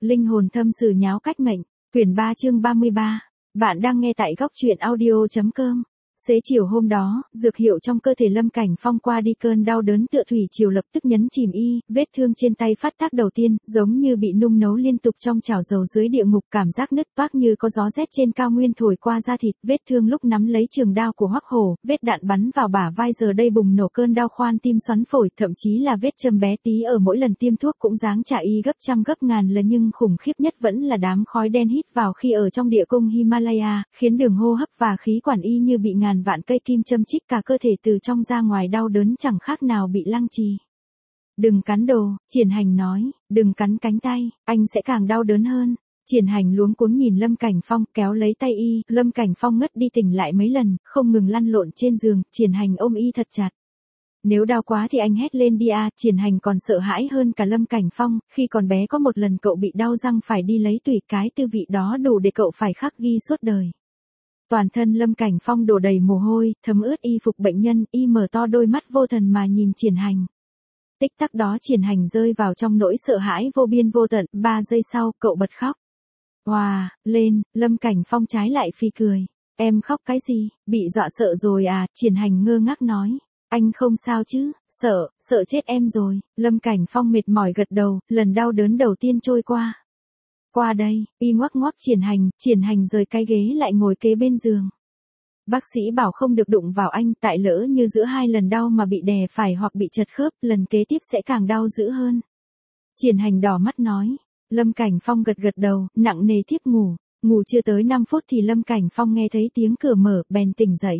Linh hồn thâm sử nháo cách mệnh, quyển 3 chương 33. Bạn đang nghe tại góc truyện audio.com. Xế chiều hôm đó, dược hiệu trong cơ thể Lâm Cảnh Phong qua đi cơn đau đớn tựa thủy triều lập tức nhấn chìm y, vết thương trên tay phát tác đầu tiên, giống như bị nung nấu liên tục trong chảo dầu dưới địa ngục, cảm giác nứt toác như có gió rét trên cao nguyên thổi qua da thịt, vết thương lúc nắm lấy trường đao của Hoắc Hổ, vết đạn bắn vào bả vai giờ đây bùng nổ cơn đau khoan tim xoắn phổi, thậm chí là vết châm bé tí ở mỗi lần tiêm thuốc cũng giáng trả y gấp trăm gấp ngàn lần, nhưng khủng khiếp nhất vẫn là đám khói đen hít vào khi ở trong địa cung Himalaya, khiến đường hô hấp và khí quản y như bị ngàn vạn cây kim châm chích cả cơ thể từ trong ra ngoài, đau đớn chẳng khác nào bị lăng trì. Đừng cắn đồ, Triển Hành nói, đừng cắn cánh tay, anh sẽ càng đau đớn hơn. Triển Hành luống cuống nhìn Lâm Cảnh Phong, kéo lấy tay y, Lâm Cảnh Phong ngất đi tỉnh lại mấy lần, không ngừng lăn lộn trên giường, Triển Hành ôm y thật chặt. Nếu đau quá thì anh hét lên đi à, Triển Hành còn sợ hãi hơn cả Lâm Cảnh Phong, khi còn bé có một lần cậu bị đau răng phải đi lấy tủy, cái tư vị đó đủ để cậu phải khắc ghi suốt đời. Toàn thân Lâm Cảnh Phong đổ đầy mồ hôi, thấm ướt y phục bệnh nhân, y mở to đôi mắt vô thần mà nhìn Triển Hành. Tích tắc đó Triển Hành rơi vào trong nỗi sợ hãi vô biên vô tận, 3 giây sau, cậu bật khóc. Wow, lên, Lâm Cảnh Phong trái lại phì cười. Em khóc cái gì, bị dọa sợ rồi à, Triển Hành ngơ ngác nói. Anh không sao chứ, sợ chết em rồi, Lâm Cảnh Phong mệt mỏi gật đầu, lần đau đớn đầu tiên trôi qua. Qua đây, y ngoắc ngoắc Triển Hành rời cái ghế lại ngồi kế bên giường. Bác sĩ bảo không được đụng vào anh, tại lỡ như giữa 2 lần đau mà bị đè phải hoặc bị chật khớp, lần kế tiếp sẽ càng đau dữ hơn. Triển Hành đỏ mắt nói. Lâm Cảnh Phong gật đầu, nặng nề thiếp ngủ. Ngủ chưa tới 5 phút thì Lâm Cảnh Phong nghe thấy tiếng cửa mở, bèn tỉnh dậy.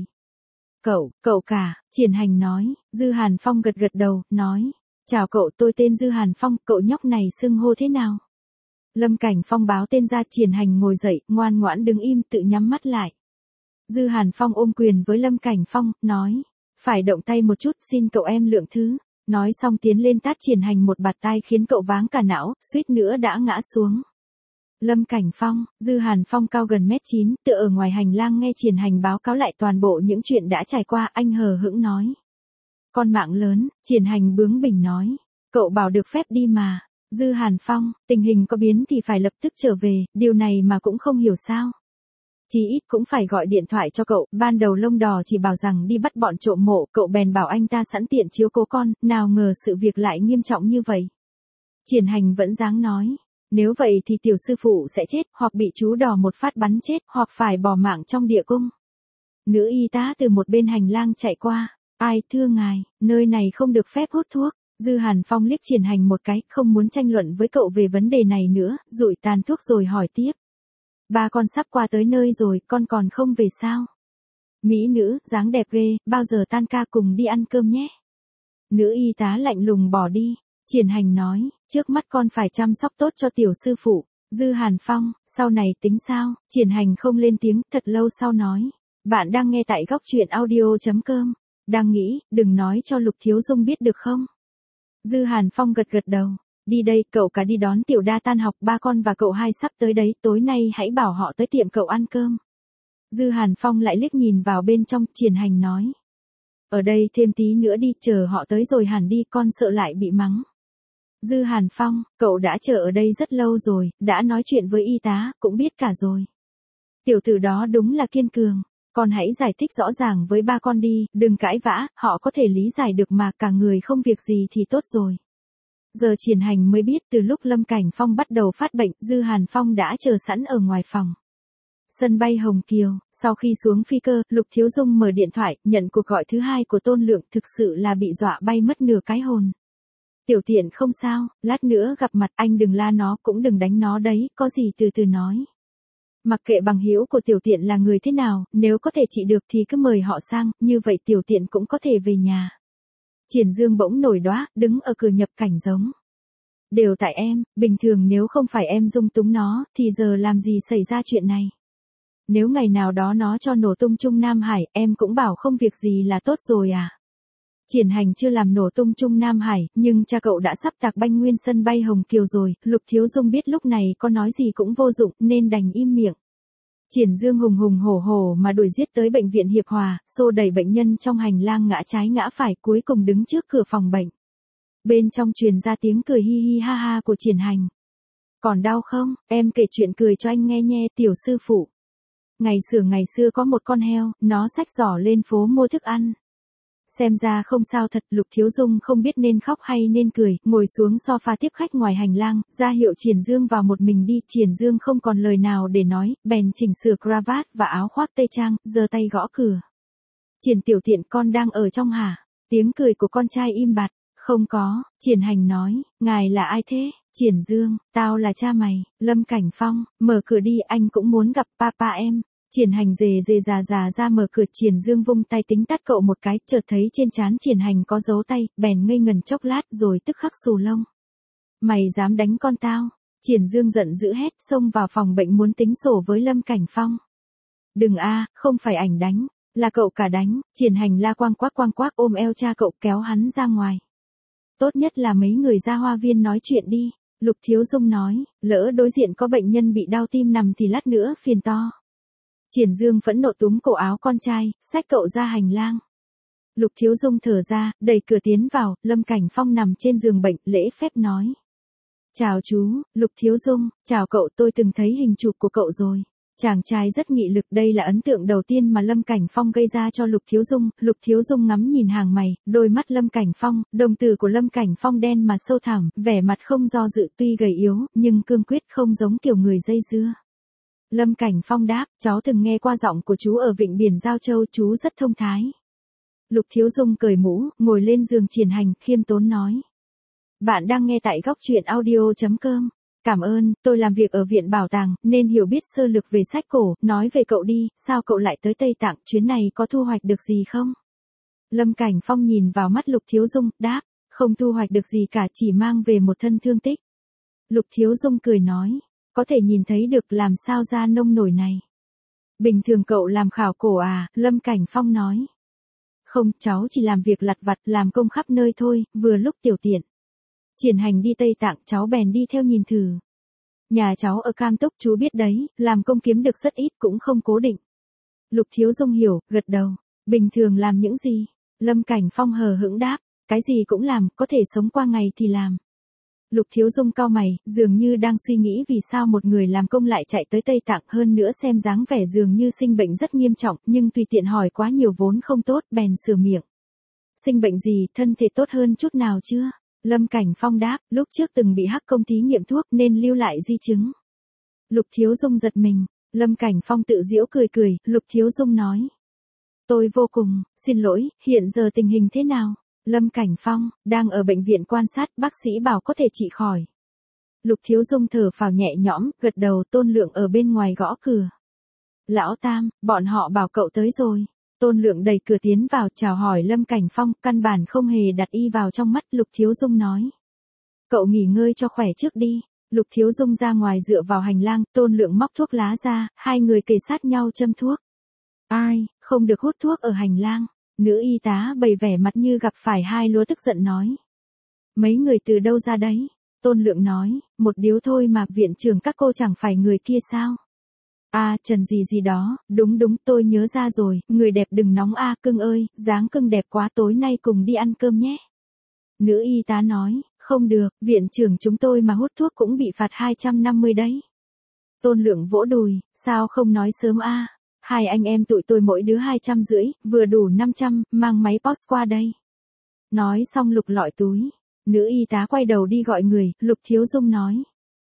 Cậu cả, Triển Hành nói. Dư Hàn Phong gật đầu, nói. Chào cậu, tôi tên Dư Hàn Phong, cậu nhóc này xưng hô thế nào? Lâm Cảnh Phong báo tên ra, Triển Hành ngồi dậy, ngoan ngoãn đứng im, tự nhắm mắt lại. Dư Hàn Phong ôm quyền với Lâm Cảnh Phong, nói. Phải động tay một chút, xin cậu em lượng thứ. Nói xong tiến lên tát Triển Hành một bạt tai khiến cậu váng cả não, suýt nữa đã ngã xuống. Lâm Cảnh Phong, Dư Hàn Phong cao gần 1m9, tựa ở ngoài hành lang nghe Triển Hành báo cáo lại toàn bộ những chuyện đã trải qua, anh hờ hững nói. Con mạng lớn, Triển Hành bướng bỉnh nói. Cậu bảo được phép đi mà. Dư Hàn Phong, tình hình có biến thì phải lập tức trở về, điều này mà cũng không hiểu sao. Chí ít cũng phải gọi điện thoại cho cậu, ban đầu Lông Đỏ chỉ bảo rằng đi bắt bọn trộm mộ, cậu bèn bảo anh ta sẵn tiện chiếu cố con, nào ngờ sự việc lại nghiêm trọng như vậy. Triển Hành vẫn dáng nói, nếu vậy thì tiểu sư phụ sẽ chết, hoặc bị chú Đỏ một phát bắn chết, hoặc phải bỏ mạng trong địa cung. Nữ y tá từ một bên hành lang chạy qua, ai, thưa ngài, nơi này không được phép hút thuốc. Dư Hàn Phong liếc Triển Hành một cái, không muốn tranh luận với cậu về vấn đề này nữa, rụi tàn thuốc rồi hỏi tiếp. Ba con sắp qua tới nơi rồi, con còn không về sao? Mỹ nữ, dáng đẹp ghê, bao giờ tan ca cùng đi ăn cơm nhé? Nữ y tá lạnh lùng bỏ đi. Triển Hành nói, trước mắt con phải chăm sóc tốt cho tiểu sư phụ. Dư Hàn Phong, sau này tính sao? Triển Hành không lên tiếng, thật lâu sau nói. Bạn đang nghe tại góc truyện audio.com. Đang nghĩ, đừng nói cho Lục Thiếu Dung biết được không? Dư Hàn Phong gật đầu. Đi đây, cậu cả đi đón Tiểu Đa tan học, ba con và cậu hai sắp tới đấy, tối nay hãy bảo họ tới tiệm cậu ăn cơm. Dư Hàn Phong lại liếc nhìn vào bên trong, Triển Hành nói. Ở đây thêm tí nữa đi, chờ họ tới rồi hẳn đi, con sợ lại bị mắng. Dư Hàn Phong, cậu đã chờ ở đây rất lâu rồi, đã nói chuyện với y tá, cũng biết cả rồi. Tiểu tử đó đúng là kiên cường. Con hãy giải thích rõ ràng với ba con đi, đừng cãi vã, họ có thể lý giải được mà, cả người không việc gì thì tốt rồi. Giờ Triển Hành mới biết từ lúc Lâm Cảnh Phong bắt đầu phát bệnh, Dư Hàn Phong đã chờ sẵn ở ngoài phòng. Sân bay Hồng Kiều, sau khi xuống phi cơ, Lục Thiếu Dung mở điện thoại, nhận cuộc gọi thứ hai của Tôn Lượng, thực sự là bị dọa bay mất nửa cái hồn. Tiểu Tiện không sao, lát nữa gặp mặt anh đừng la nó, cũng đừng đánh nó đấy, có gì từ từ nói. Mặc kệ bằng hữu của Tiểu Tiện là người thế nào, nếu có thể trị được thì cứ mời họ sang, như vậy Tiểu Tiện cũng có thể về nhà. Triển Dương bỗng nổi đoá, đứng ở cửa nhập cảnh giống. Đều tại em, bình thường nếu không phải em dung túng nó, thì giờ làm gì xảy ra chuyện này. Nếu ngày nào đó nó cho nổ tung Trung Nam Hải, em cũng bảo không việc gì là tốt rồi à. Triển Hành chưa làm nổ tung Trung Nam Hải, nhưng cha cậu đã sắp tạc banh nguyên sân bay Hồng Kiều rồi, Lục Thiếu Dung biết lúc này có nói gì cũng vô dụng, nên đành im miệng. Triển Dương hùng hùng hổ hổ mà đuổi giết tới bệnh viện Hiệp Hòa, xô đẩy bệnh nhân trong hành lang ngã trái ngã phải, cuối cùng đứng trước cửa phòng bệnh. Bên trong truyền ra tiếng cười hi hi ha ha của Triển Hành. Còn đau không? Em kể chuyện cười cho anh nghe nhé, tiểu sư phụ. Ngày xưa có một con heo, nó xách giỏ lên phố mua thức ăn. Xem ra không sao thật, Lục Thiếu Dung không biết nên khóc hay nên cười, ngồi xuống sofa tiếp khách ngoài hành lang, ra hiệu Triển Dương vào một mình đi. Triển Dương không còn lời nào để nói, bèn chỉnh sửa cravat và áo khoác tây trang, giơ tay gõ cửa. Triển tiểu tiện, con đang ở trong hả? Tiếng cười của con trai im bặt. Không có, Triển Hành nói, ngài là ai thế? Triển Dương, tao là cha mày, Lâm Cảnh Phong, mở cửa đi, anh cũng muốn gặp papa em. Triển Hành rề rề già ra mở cửa. Triển Dương vung tay tính tát cậu một cái, chợt thấy trên trán Triển Hành có dấu tay, bèn ngây ngần chốc lát rồi tức khắc xù lông. Mày dám đánh con tao? Triển Dương giận dữ hét, xông vào phòng bệnh muốn tính sổ với Lâm Cảnh Phong. Đừng a, không phải ảnh đánh, là cậu cả đánh. Triển Hành la quang quác ôm eo cha cậu kéo hắn ra ngoài. Tốt nhất là mấy người ra hoa viên nói chuyện đi, Lục Thiếu Dung nói, lỡ đối diện có bệnh nhân bị đau tim nằm thì lát nữa phiền to. Triển Dương phẫn nộ túm cổ áo con trai, xách cậu ra hành lang. Lục Thiếu Dung thở ra, đẩy cửa tiến vào, Lâm Cảnh Phong nằm trên giường bệnh, lễ phép nói. Chào chú, Lục Thiếu Dung, chào cậu, tôi từng thấy hình chụp của cậu rồi. Chàng trai rất nghị lực, đây là ấn tượng đầu tiên mà Lâm Cảnh Phong gây ra cho Lục Thiếu Dung. Lục Thiếu Dung ngắm nhìn hàng mày, đôi mắt Lâm Cảnh Phong, đồng tử của Lâm Cảnh Phong đen mà sâu thẳm, vẻ mặt không do dự, tuy gầy yếu, nhưng cương quyết, không giống kiểu người dây dưa. Lâm Cảnh Phong đáp, cháu từng nghe qua giọng của chú ở vịnh biển Giao Châu, chú rất thông thái. Lục Thiếu Dung cởi mũ, ngồi lên giường Triển Hành, khiêm tốn nói. Bạn đang nghe tại góc truyện audio.com. Cảm ơn, tôi làm việc ở viện bảo tàng, nên hiểu biết sơ lược về sách cổ, nói về cậu đi, sao cậu lại tới Tây Tạng, chuyến này có thu hoạch được gì không? Lâm Cảnh Phong nhìn vào mắt Lục Thiếu Dung, đáp, không thu hoạch được gì cả, chỉ mang về một thân thương tích. Lục Thiếu Dung cười nói, có thể nhìn thấy được, làm sao ra nông nổi này. Bình thường cậu làm khảo cổ à, Lâm Cảnh Phong nói. Không, cháu chỉ làm việc lặt vặt, làm công khắp nơi thôi, vừa lúc tiểu tiện. Triển Hành đi Tây Tạng, cháu bèn đi theo nhìn thử. Nhà cháu ở Cam Túc, chú biết đấy, làm công kiếm được rất ít, cũng không cố định. Lục Thiếu Dung hiểu, gật đầu. Bình thường làm những gì? Lâm Cảnh Phong hờ hững đáp, cái gì cũng làm, có thể sống qua ngày thì làm. Lục Thiếu Dung cau mày, dường như đang suy nghĩ vì sao một người làm công lại chạy tới Tây Tạng, hơn nữa xem dáng vẻ dường như sinh bệnh rất nghiêm trọng, nhưng tùy tiện hỏi quá nhiều vốn không tốt, bèn sửa miệng. Sinh bệnh gì, thân thể tốt hơn chút nào chưa? Lâm Cảnh Phong đáp, lúc trước từng bị hắc công thí nghiệm thuốc nên lưu lại di chứng. Lục Thiếu Dung giật mình, Lâm Cảnh Phong tự giễu cười, Lục Thiếu Dung nói. Tôi vô cùng, xin lỗi, hiện giờ tình hình thế nào? Lâm Cảnh Phong, đang ở bệnh viện quan sát, bác sĩ bảo có thể trị khỏi. Lục Thiếu Dung thở phào nhẹ nhõm, gật đầu. Tôn Lượng ở bên ngoài gõ cửa. Lão Tam, bọn họ bảo cậu tới rồi. Tôn Lượng đẩy cửa tiến vào, chào hỏi Lâm Cảnh Phong, căn bản không hề đặt y vào trong mắt. Lục Thiếu Dung nói. Cậu nghỉ ngơi cho khỏe trước đi. Lục Thiếu Dung ra ngoài dựa vào hành lang, Tôn Lượng móc thuốc lá ra, hai người kề sát nhau châm thuốc. Ai, không được hút thuốc ở hành lang. Nữ y tá bày vẻ mặt như gặp phải hai lúa, tức giận nói. Mấy người từ đâu ra đấy? Tôn Lượng nói, một điếu thôi mà, viện trưởng các cô chẳng phải người kia sao? À, Trần gì đó, đúng, tôi nhớ ra rồi, người đẹp đừng nóng a, cưng ơi, dáng cưng đẹp quá, tối nay cùng đi ăn cơm nhé. Nữ y tá nói, không được, viện trưởng chúng tôi mà hút thuốc cũng bị phạt 250 đấy. Tôn Lượng vỗ đùi, sao không nói sớm a? Hai anh em tụi tôi mỗi đứa 250, vừa đủ 500, mang máy post qua đây. Nói xong lục lọi túi. Nữ y tá quay đầu đi gọi người, Lục Thiếu Dung nói.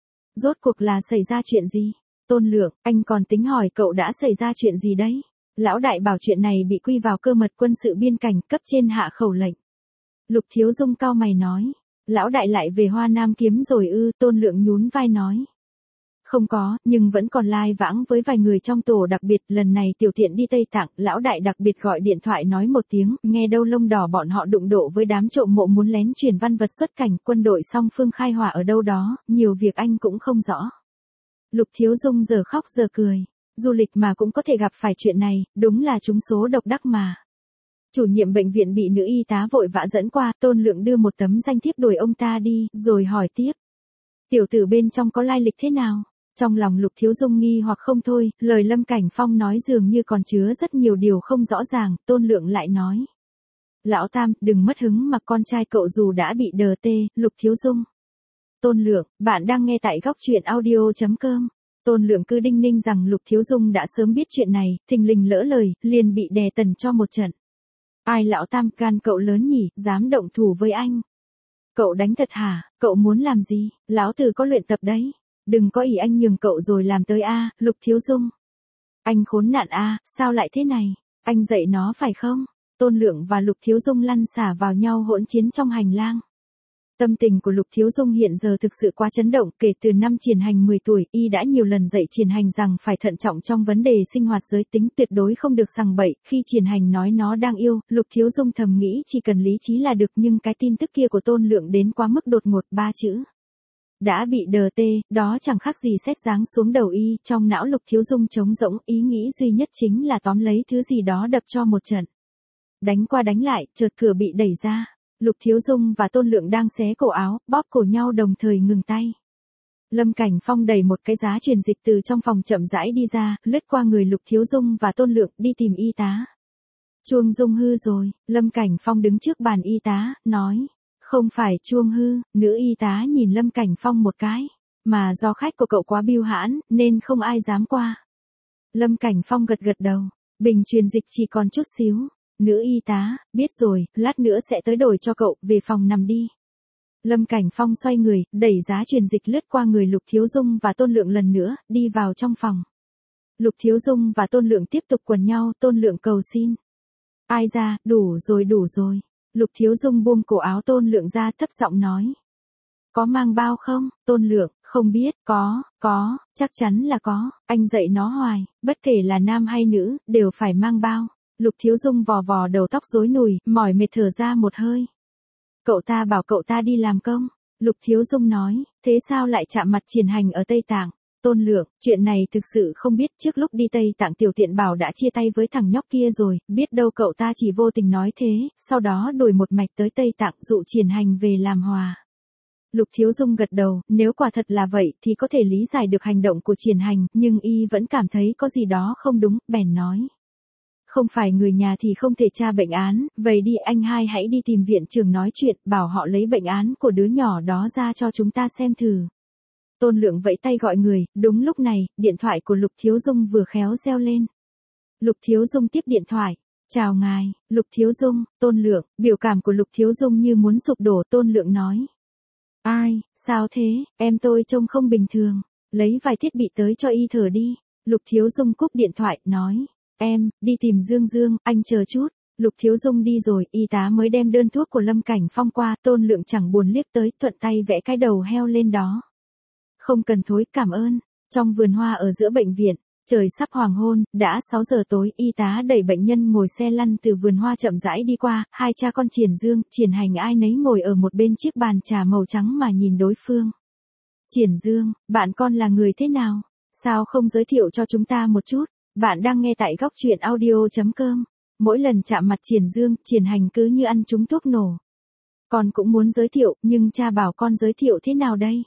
Rốt cuộc là xảy ra chuyện gì? Tôn Lượng, anh còn tính hỏi cậu đã xảy ra chuyện gì đấy? Lão đại bảo chuyện này bị quy vào cơ mật quân sự biên cảnh, cấp trên hạ khẩu lệnh. Lục Thiếu Dung cau mày nói. Lão đại lại về Hoa Nam kiếm rồi ư? Tôn Lượng nhún vai nói. Không có, nhưng vẫn còn lai vãng với vài người trong tổ, đặc biệt lần này tiểu tiện đi Tây Tạng, lão đại đặc biệt gọi điện thoại nói một tiếng, nghe đâu lông đỏ bọn họ đụng độ với đám trộm mộ muốn lén chuyển văn vật xuất cảnh, quân đội song phương khai hỏa ở đâu đó, nhiều việc anh cũng không rõ. Lục Thiếu Dung giờ khóc giờ cười, du lịch mà cũng có thể gặp phải chuyện này, đúng là trúng số độc đắc mà. Chủ nhiệm bệnh viện bị nữ y tá vội vã dẫn qua, Tôn Lượng đưa một tấm danh thiếp đuổi ông ta đi, rồi hỏi tiếp. Tiểu tử bên trong có lai lịch thế nào? Trong lòng Lục Thiếu Dung nghi hoặc không thôi, lời Lâm Cảnh Phong nói dường như còn chứa rất nhiều điều không rõ ràng, Tôn Lượng lại nói. Lão Tam, đừng mất hứng mà con trai cậu dù đã bị đờ tê, Lục Thiếu Dung. Tôn Lượng, bạn đang nghe tại góc truyện audio.com. Tôn Lượng cứ đinh ninh rằng Lục Thiếu Dung đã sớm biết chuyện này, thình lình lỡ lời, liền bị đè tần cho một trận. Ai lão tam, gan cậu lớn nhỉ, dám động thủ với anh. Cậu đánh thật hả, cậu muốn làm gì, lão tử có luyện tập đấy. Đừng có ỷ anh nhường cậu rồi làm tới a, Lục Thiếu Dung. Anh khốn nạn a, sao lại thế này, anh dạy nó phải không? Tôn Lượng và Lục Thiếu Dung lăn xả vào nhau hỗn chiến trong hành lang. Tâm tình của Lục Thiếu Dung hiện giờ thực sự quá chấn động, kể từ năm Triển Hành 10 tuổi, y đã nhiều lần dạy Triển Hành rằng phải thận trọng trong vấn đề sinh hoạt giới tính, tuyệt đối không được sằng bậy. Khi Triển Hành nói nó đang yêu, Lục Thiếu Dung thầm nghĩ chỉ cần lý trí là được, nhưng cái tin tức kia của Tôn Lượng đến quá mức đột ngột, 3 chữ đã bị đờ tê, đó chẳng khác gì sét giáng xuống đầu y. Trong não Lục Thiếu Dung trống rỗng, ý nghĩ duy nhất chính là tóm lấy thứ gì đó đập cho một trận. Đánh qua đánh lại, chợt cửa bị đẩy ra. Lục Thiếu Dung và Tôn Lượng đang xé cổ áo, bóp cổ nhau đồng thời ngừng tay. Lâm Cảnh Phong đẩy một cái giá truyền dịch từ trong phòng chậm rãi đi ra, lướt qua người Lục Thiếu Dung và Tôn Lượng, đi tìm y tá. Chuông rung hư rồi, Lâm Cảnh Phong đứng trước bàn y tá, nói. Không phải chuông hư, nữ y tá nhìn Lâm Cảnh Phong một cái. Mà do khách của cậu quá biêu hãn, nên không ai dám qua. Lâm Cảnh Phong gật gật đầu, bình truyền dịch chỉ còn chút xíu. Nữ y tá, biết rồi, lát nữa sẽ tới đổi cho cậu, về phòng nằm đi. Lâm Cảnh Phong xoay người, đẩy giá truyền dịch lướt qua người Lục Thiếu Dung và Tôn Lượng lần nữa, đi vào trong phòng. Lục Thiếu Dung và Tôn Lượng tiếp tục quần nhau, Tôn Lượng cầu xin. Ai ra, đủ rồi. Lục Thiếu Dung buông cổ áo Tôn Lượng ra, thấp giọng nói. Có mang bao không? Tôn Lượng, không biết, có, chắc chắn là có, anh dạy nó hoài, bất kể là nam hay nữ, đều phải mang bao. Lục Thiếu Dung vò vò đầu tóc rối nùi, mỏi mệt thở ra một hơi. Cậu ta bảo cậu ta đi làm công. Lục Thiếu Dung nói, thế sao lại chạm mặt Triển Hành ở Tây Tạng? Tôn Lượng, chuyện này thực sự không biết, trước lúc đi Tây Tạng tiểu tiện bảo đã chia tay với thằng nhóc kia rồi, biết đâu cậu ta chỉ vô tình nói thế, sau đó đổi một mạch tới Tây Tạng dụ Triển Hành về làm hòa. Lục Thiếu Dung gật đầu, nếu quả thật là vậy thì có thể lý giải được hành động của Triển Hành, nhưng y vẫn cảm thấy có gì đó không đúng, bèn nói. Không phải người nhà thì không thể tra bệnh án, vậy đi anh hai hãy đi tìm viện trưởng nói chuyện, bảo họ lấy bệnh án của đứa nhỏ đó ra cho chúng ta xem thử. Tôn Lượng vẫy tay gọi người, đúng lúc này, điện thoại của Lục Thiếu Dung vừa khéo reo lên. Lục Thiếu Dung tiếp điện thoại. Chào ngài, Lục Thiếu Dung, Tôn Lượng, biểu cảm của Lục Thiếu Dung như muốn sụp đổ. Tôn Lượng nói. Ai, sao thế, em tôi trông không bình thường, lấy vài thiết bị tới cho y thở đi. Lục Thiếu Dung cúp điện thoại, nói. Em, đi tìm Dương, anh chờ chút. Lục Thiếu Dung đi rồi, y tá mới đem đơn thuốc của Lâm Cảnh Phong qua, Tôn Lượng chẳng buồn liếc tới, thuận tay vẽ cái đầu heo lên đó. Không cần thối, cảm ơn. Trong vườn hoa ở giữa bệnh viện, trời sắp hoàng hôn, đã 6 giờ tối, y tá đẩy bệnh nhân ngồi xe lăn từ vườn hoa chậm rãi đi qua, hai cha con Triển Dương, Triển Hành ai nấy ngồi ở một bên chiếc bàn trà màu trắng mà nhìn đối phương. Triển Dương, bạn con là người thế nào? Sao không giới thiệu cho chúng ta một chút? Bạn đang nghe tại góc truyện audio.com. Mỗi lần chạm mặt Triển Dương, Triển Hành cứ như ăn trúng thuốc nổ. Con cũng muốn giới thiệu, nhưng cha bảo con giới thiệu thế nào đây?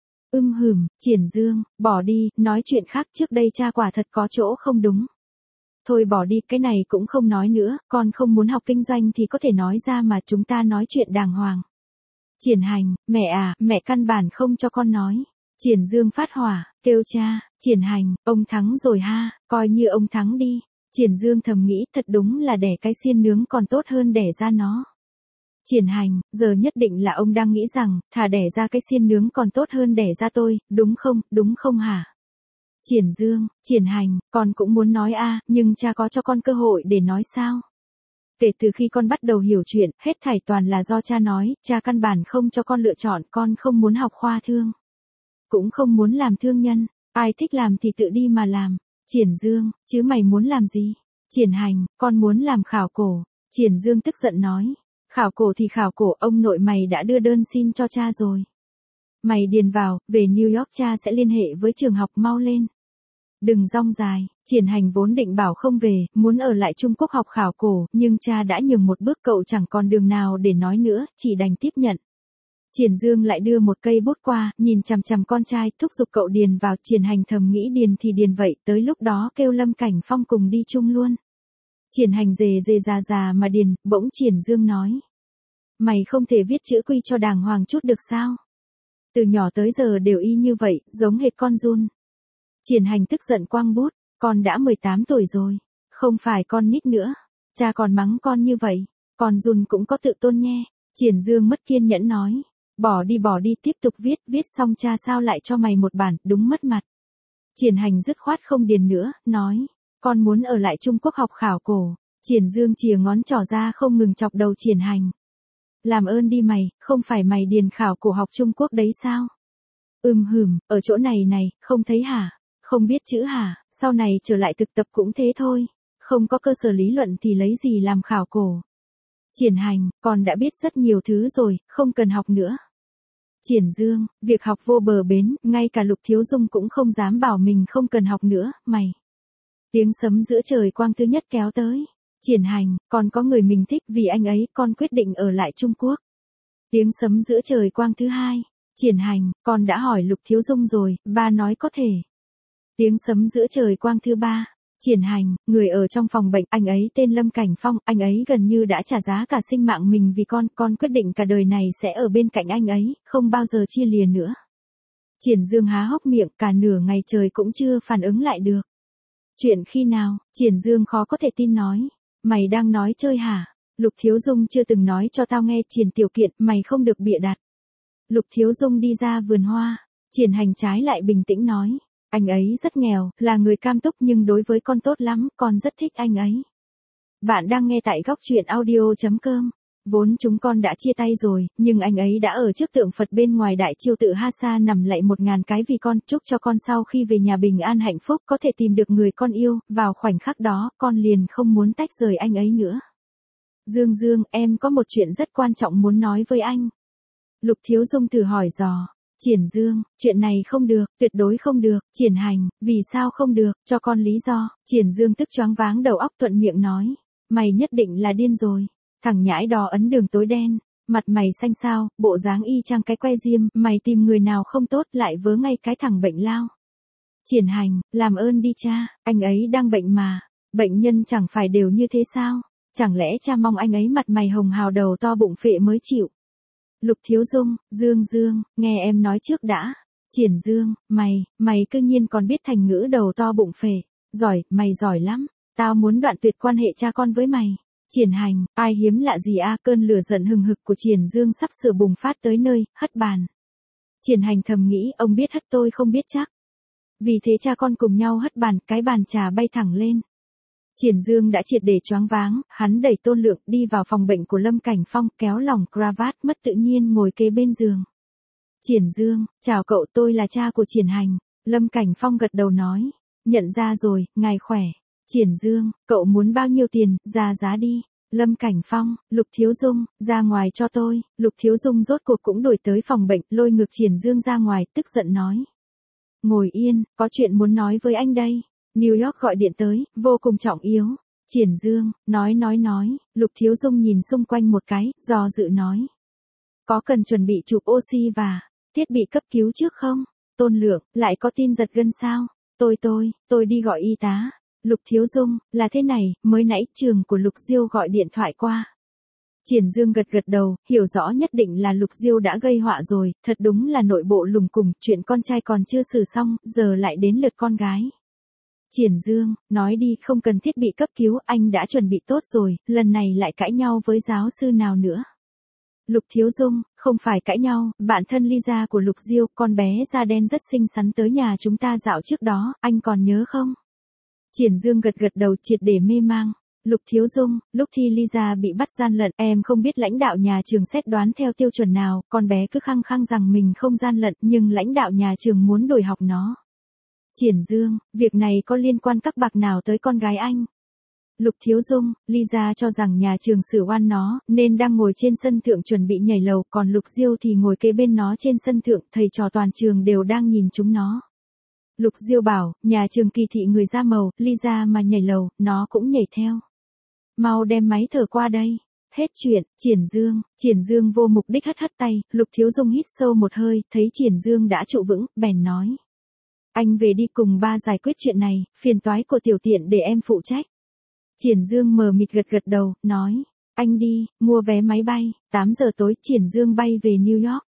Triển Dương, bỏ đi, nói chuyện khác, trước đây cha quả thật có chỗ không đúng. Thôi bỏ đi, cái này cũng không nói nữa, con không muốn học kinh doanh thì có thể nói ra mà, chúng ta nói chuyện đàng hoàng. Triển Hành, mẹ à, mẹ căn bản không cho con nói. Triển Dương phát hỏa, kêu cha. Triển Hành, ông thắng rồi ha, coi như ông thắng đi. Triển Dương thầm nghĩ, thật đúng là đẻ cái xiên nướng còn tốt hơn đẻ ra nó. Triển Hành, giờ nhất định là ông đang nghĩ rằng, thà đẻ ra cái xiên nướng còn tốt hơn đẻ ra tôi, đúng không hả? Triển Dương, Triển Hành, con cũng muốn nói a, nhưng cha có cho con cơ hội để nói sao? Kể từ khi con bắt đầu hiểu chuyện, hết thảy toàn là do cha nói, cha căn bản không cho con lựa chọn, con không muốn học khoa thương. Cũng không muốn làm thương nhân, ai thích làm thì tự đi mà làm. Triển Dương, chứ mày muốn làm gì? Triển Hành, con muốn làm khảo cổ. Triển Dương tức giận nói. Khảo cổ thì khảo cổ, ông nội mày đã đưa đơn xin cho cha rồi. Mày điền vào, về New York cha sẽ liên hệ với trường học, mau lên. Đừng rong dài, Triển Hành vốn định bảo không về, muốn ở lại Trung Quốc học khảo cổ, nhưng cha đã nhường một bước, cậu chẳng còn đường nào để nói nữa, chỉ đành tiếp nhận. Triển Dương lại đưa một cây bút qua, nhìn chằm chằm con trai, thúc giục cậu điền vào. Triển Hành thầm nghĩ điền thì điền vậy, tới lúc đó kêu Lâm Cảnh Phong cùng đi chung luôn. Triển Hành dề già mà điền, bỗng Triển Dương nói. Mày không thể viết chữ quy cho đàng hoàng chút được sao? Từ nhỏ tới giờ đều y như vậy, giống hệt con giun. Triển Hành tức giận quăng bút, con đã 18 tuổi rồi, không phải con nít nữa. Cha còn mắng con như vậy, con giun cũng có tự tôn nhe. Triển Dương mất kiên nhẫn nói, bỏ đi tiếp tục viết xong cha sao lại cho mày một bản, đúng mất mặt. Triển Hành dứt khoát không điền nữa, nói, con muốn ở lại Trung Quốc học khảo cổ. Triển Dương chìa ngón trỏ ra không ngừng chọc đầu Triển Hành. Làm ơn đi mày, không phải mày điền khảo cổ học Trung Quốc đấy sao? Ở chỗ này không thấy hả? Không biết chữ hả? Sau này trở lại thực tập cũng thế thôi. Không có cơ sở lý luận thì lấy gì làm khảo cổ? Triển Hành, con đã biết rất nhiều thứ rồi, không cần học nữa. Triển Dương, việc học vô bờ bến, ngay cả Lục Thiếu Dung cũng không dám bảo mình không cần học nữa, mày. Tiếng sấm giữa trời quang thứ nhất kéo tới. Triển Hành, con có người mình thích, vì anh ấy, con quyết định ở lại Trung Quốc. Tiếng sấm giữa trời quang thứ hai. Triển Hành, con đã hỏi Lục Thiếu Dung rồi, ba nói có thể. Tiếng sấm giữa trời quang thứ ba. Triển Hành, người ở trong phòng bệnh, anh ấy tên Lâm Cảnh Phong, anh ấy gần như đã trả giá cả sinh mạng mình vì con quyết định cả đời này sẽ ở bên cạnh anh ấy, không bao giờ chia lìa nữa. Triển Dương há hốc miệng, cả nửa ngày trời cũng chưa phản ứng lại được. Chuyện khi nào? Triển Dương khó có thể tin nói. Mày đang nói chơi hả? Lục Thiếu Dung chưa từng nói cho tao nghe. Triển Tiểu Kiện, mày không được bịa đặt. Lục Thiếu Dung đi ra vườn hoa. Triển Hành trái lại bình tĩnh nói. Anh ấy rất nghèo, là người cam túc nhưng đối với con tốt lắm, con rất thích anh ấy. Bạn đang nghe tại góc truyện audio.com. Vốn chúng con đã chia tay rồi, nhưng anh ấy đã ở trước tượng Phật bên ngoài Đại Chiêu Tự Ha Sa nằm lạy 1000 cái vì con, chúc cho con sau khi về nhà bình an hạnh phúc có thể tìm được người con yêu, vào khoảnh khắc đó, con liền không muốn tách rời anh ấy nữa. Dương, em có một chuyện rất quan trọng muốn nói với anh. Lục Thiếu Dung thử hỏi dò. Triển Dương, chuyện này không được, tuyệt đối không được. Triển Hành, vì sao không được, cho con lý do. Triển Dương tức choáng váng đầu óc thuận miệng nói. Mày nhất định là điên rồi. Thằng nhãi đó ấn đường tối đen. Mặt mày xanh xao, bộ dáng y chang cái que diêm. Mày tìm người nào không tốt lại vớ ngay cái thằng bệnh lao. Triển Hành, làm ơn đi cha, anh ấy đang bệnh mà. Bệnh nhân chẳng phải đều như thế sao? Chẳng lẽ cha mong anh ấy mặt mày hồng hào đầu to bụng phệ mới chịu? Lục Thiếu Dung, Dương, nghe em nói trước đã. Triển Dương, mày cư nhiên còn biết thành ngữ đầu to bụng phệ. Giỏi, mày giỏi lắm. Tao muốn đoạn tuyệt quan hệ cha con với mày. Triển Hành, ai hiếm lạ gì a? Cơn lửa giận hừng hực của Triển Dương sắp sửa bùng phát tới nơi, hất bàn. Triển Hành thầm nghĩ, ông biết hất tôi không biết chắc. Vì thế cha con cùng nhau hất bàn, cái bàn trà bay thẳng lên. Triển Dương đã triệt để choáng váng, hắn đẩy Tôn Lượng đi vào phòng bệnh của Lâm Cảnh Phong, kéo lỏng cravat mất tự nhiên ngồi kế bên giường. Triển Dương, chào cậu, tôi là cha của Triển Hành. Lâm Cảnh Phong gật đầu nói, nhận ra rồi, ngài khỏe. Triển Dương, cậu muốn bao nhiêu tiền, ra giá đi. Lâm Cảnh Phong, Lục Thiếu Dung, ra ngoài cho tôi. Lục Thiếu Dung rốt cuộc cũng đổi tới phòng bệnh, lôi ngược Triển Dương ra ngoài, tức giận nói. Ngồi yên, có chuyện muốn nói với anh đây. New York gọi điện tới, vô cùng trọng yếu. Triển Dương, nói. Lục Thiếu Dung nhìn xung quanh một cái, do dự nói. Có cần chuẩn bị chụp oxy và thiết bị cấp cứu trước không? Tôn Lượng, lại có tin giật gân sao? Tôi đi gọi y tá. Lục Thiếu Dung, là thế này, mới nãy trường của Lục Diêu gọi điện thoại qua. Triển Dương gật đầu, hiểu rõ nhất định là Lục Diêu đã gây họa rồi, thật đúng là nội bộ lùng cùng, chuyện con trai còn chưa xử xong, giờ lại đến lượt con gái. Triển Dương, nói đi, không cần thiết bị cấp cứu, anh đã chuẩn bị tốt rồi, lần này lại cãi nhau với giáo sư nào nữa. Lục Thiếu Dung, không phải cãi nhau, bạn thân Lisa của Lục Diêu, con bé da đen rất xinh xắn tới nhà chúng ta dạo trước đó, anh còn nhớ không? Triển Dương gật đầu triệt để mê mang. Lục Thiếu Dung, lúc thi Lisa bị bắt gian lận, em không biết lãnh đạo nhà trường xét đoán theo tiêu chuẩn nào, con bé cứ khăng khăng rằng mình không gian lận, nhưng lãnh đạo nhà trường muốn đổi học nó. Triển Dương, việc này có liên quan các bạc nào tới con gái anh? Lục Thiếu Dung, Lisa cho rằng nhà trường xử oan nó, nên đang ngồi trên sân thượng chuẩn bị nhảy lầu, còn Lục Diêu thì ngồi kế bên nó trên sân thượng, thầy trò toàn trường đều đang nhìn chúng nó. Lục Diêu bảo, nhà trường kỳ thị người da màu, Lisa mà nhảy lầu, nó cũng nhảy theo. Mau đem máy thở qua đây. Hết chuyện. Triển Dương vô mục đích hất tay, Lục Thiếu Dung hít sâu một hơi, thấy Triển Dương đã trụ vững, bèn nói. Anh về đi cùng ba giải quyết chuyện này, phiền toái của tiểu tiện để em phụ trách. Triển Dương mờ mịt gật đầu, nói. Anh đi, mua vé máy bay, 8 giờ tối Triển Dương bay về New York.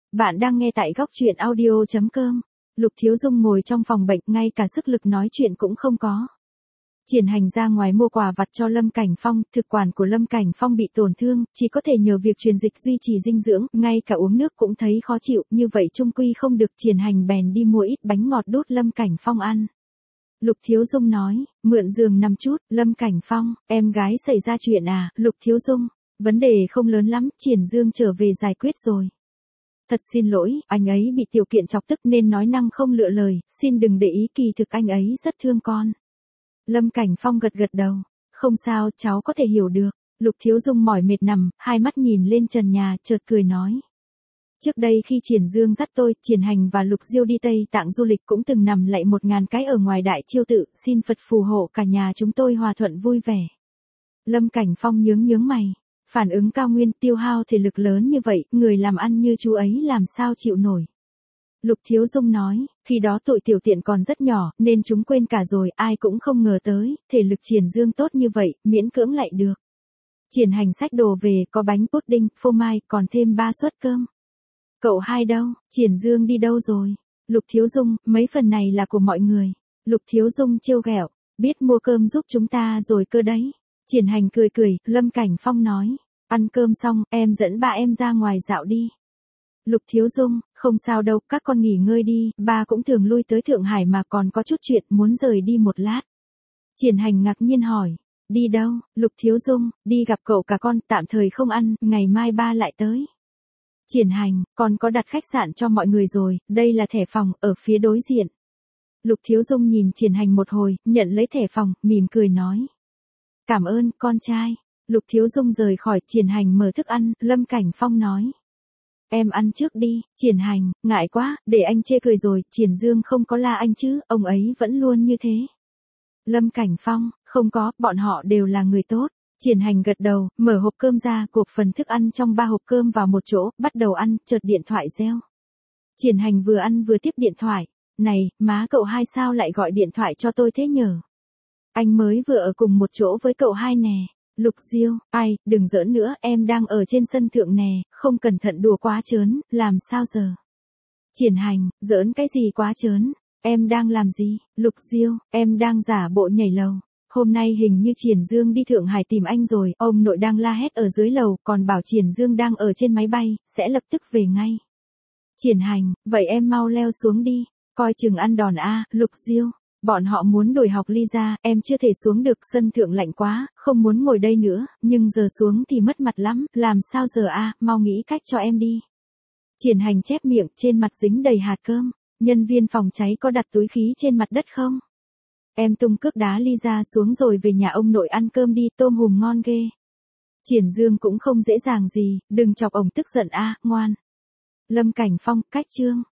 Bạn đang nghe tại góc truyện audio.com. Lục Thiếu Dung ngồi trong phòng bệnh, ngay cả sức lực nói chuyện cũng không có. Triển Hành ra ngoài mua quà vặt cho Lâm Cảnh Phong, thực quản của Lâm Cảnh Phong bị tổn thương, chỉ có thể nhờ việc truyền dịch duy trì dinh dưỡng, ngay cả uống nước cũng thấy khó chịu, như vậy chung quy không được. Triển Hành bèn đi mua ít bánh ngọt đút Lâm Cảnh Phong ăn. Lục Thiếu Dung nói, mượn giường nằm chút. Lâm Cảnh Phong, em gái xảy ra chuyện à? Lục Thiếu Dung, vấn đề không lớn lắm, Triển Dương trở về giải quyết rồi. Thật xin lỗi, anh ấy bị tiểu kiện chọc tức nên nói năng không lựa lời, xin đừng để ý, kỳ thực anh ấy rất thương con. Lâm Cảnh Phong gật gật đầu, không sao, cháu có thể hiểu được. Lục Thiếu Dung mỏi mệt nằm, hai mắt nhìn lên trần nhà, chợt cười nói. Trước đây khi Triển Dương dắt tôi, Triển Hành và Lục Diêu đi Tây Tạng du lịch cũng từng nằm lạy 1000 cái ở ngoài Đại Chiêu Tự, xin Phật phù hộ cả nhà chúng tôi hòa thuận vui vẻ. Lâm Cảnh Phong nhướng mày. Phản ứng cao nguyên, tiêu hao thể lực lớn như vậy, người làm ăn như chú ấy làm sao chịu nổi. Lục Thiếu Dung nói, khi đó tụi tiểu tiện còn rất nhỏ, nên chúng quên cả rồi, ai cũng không ngờ tới, thể lực Triển Dương tốt như vậy, miễn cưỡng lại được. Triển Hành xách đồ về, có bánh pudding, phô mai, còn thêm 3 suất cơm. Cậu hai đâu? Triển Dương đi đâu rồi? Lục Thiếu Dung, mấy phần này là của mọi người. Lục Thiếu Dung trêu ghẹo, biết mua cơm giúp chúng ta rồi cơ đấy. Triển Hành cười, Lâm Cảnh Phong nói, ăn cơm xong, em dẫn ba em ra ngoài dạo đi. Lục Thiếu Dung, không sao đâu, các con nghỉ ngơi đi, ba cũng thường lui tới Thượng Hải mà, còn có chút chuyện, muốn rời đi một lát. Triển Hành ngạc nhiên hỏi, đi đâu? Lục Thiếu Dung, đi gặp cậu cả con, tạm thời không ăn, ngày mai ba lại tới. Triển Hành, con có đặt khách sạn cho mọi người rồi, đây là thẻ phòng, ở phía đối diện. Lục Thiếu Dung nhìn Triển Hành một hồi, nhận lấy thẻ phòng, mỉm cười nói. Cảm ơn, con trai. Lục Thiếu Dung rời khỏi, Triển Hành mở thức ăn, Lâm Cảnh Phong nói. Em ăn trước đi. Triển Hành, ngại quá, để anh chê cười rồi, Triển Dương không có la anh chứ, ông ấy vẫn luôn như thế. Lâm Cảnh Phong, không có, bọn họ đều là người tốt. Triển Hành gật đầu, mở hộp cơm ra, gộp phần thức ăn trong 3 hộp cơm vào một chỗ, bắt đầu ăn, chợt điện thoại reo. Triển Hành vừa ăn vừa tiếp điện thoại. Này, má cậu hai sao lại gọi điện thoại cho tôi thế nhở? Anh mới vừa ở cùng một chỗ với cậu hai nè. Lục Diêu, ai, đừng giỡn nữa, em đang ở trên sân thượng nè, không cẩn thận đùa quá trớn, làm sao giờ? Triển Hành, giỡn cái gì quá trớn? Em đang làm gì? Lục Diêu, em đang giả bộ nhảy lầu. Hôm nay hình như Triển Dương đi Thượng Hải tìm anh rồi, ông nội đang la hét ở dưới lầu, còn bảo Triển Dương đang ở trên máy bay, sẽ lập tức về ngay. Triển Hành, vậy em mau leo xuống đi, coi chừng ăn đòn a. Lục Diêu, bọn họ muốn đổi học ly ra, em chưa thể xuống được, sân thượng lạnh quá, không muốn ngồi đây nữa, nhưng giờ xuống thì mất mặt lắm, làm sao giờ a, mau nghĩ cách cho em đi. Triển Hành chép miệng, trên mặt dính đầy hạt cơm, nhân viên phòng cháy có đặt túi khí trên mặt đất không? Em tung cước đá ly ra xuống rồi về nhà ông nội ăn cơm đi, tôm hùm ngon ghê. Triển Dương cũng không dễ dàng gì, đừng chọc ổng tức giận a, ngoan. Lâm Cảnh Phong, cách chương.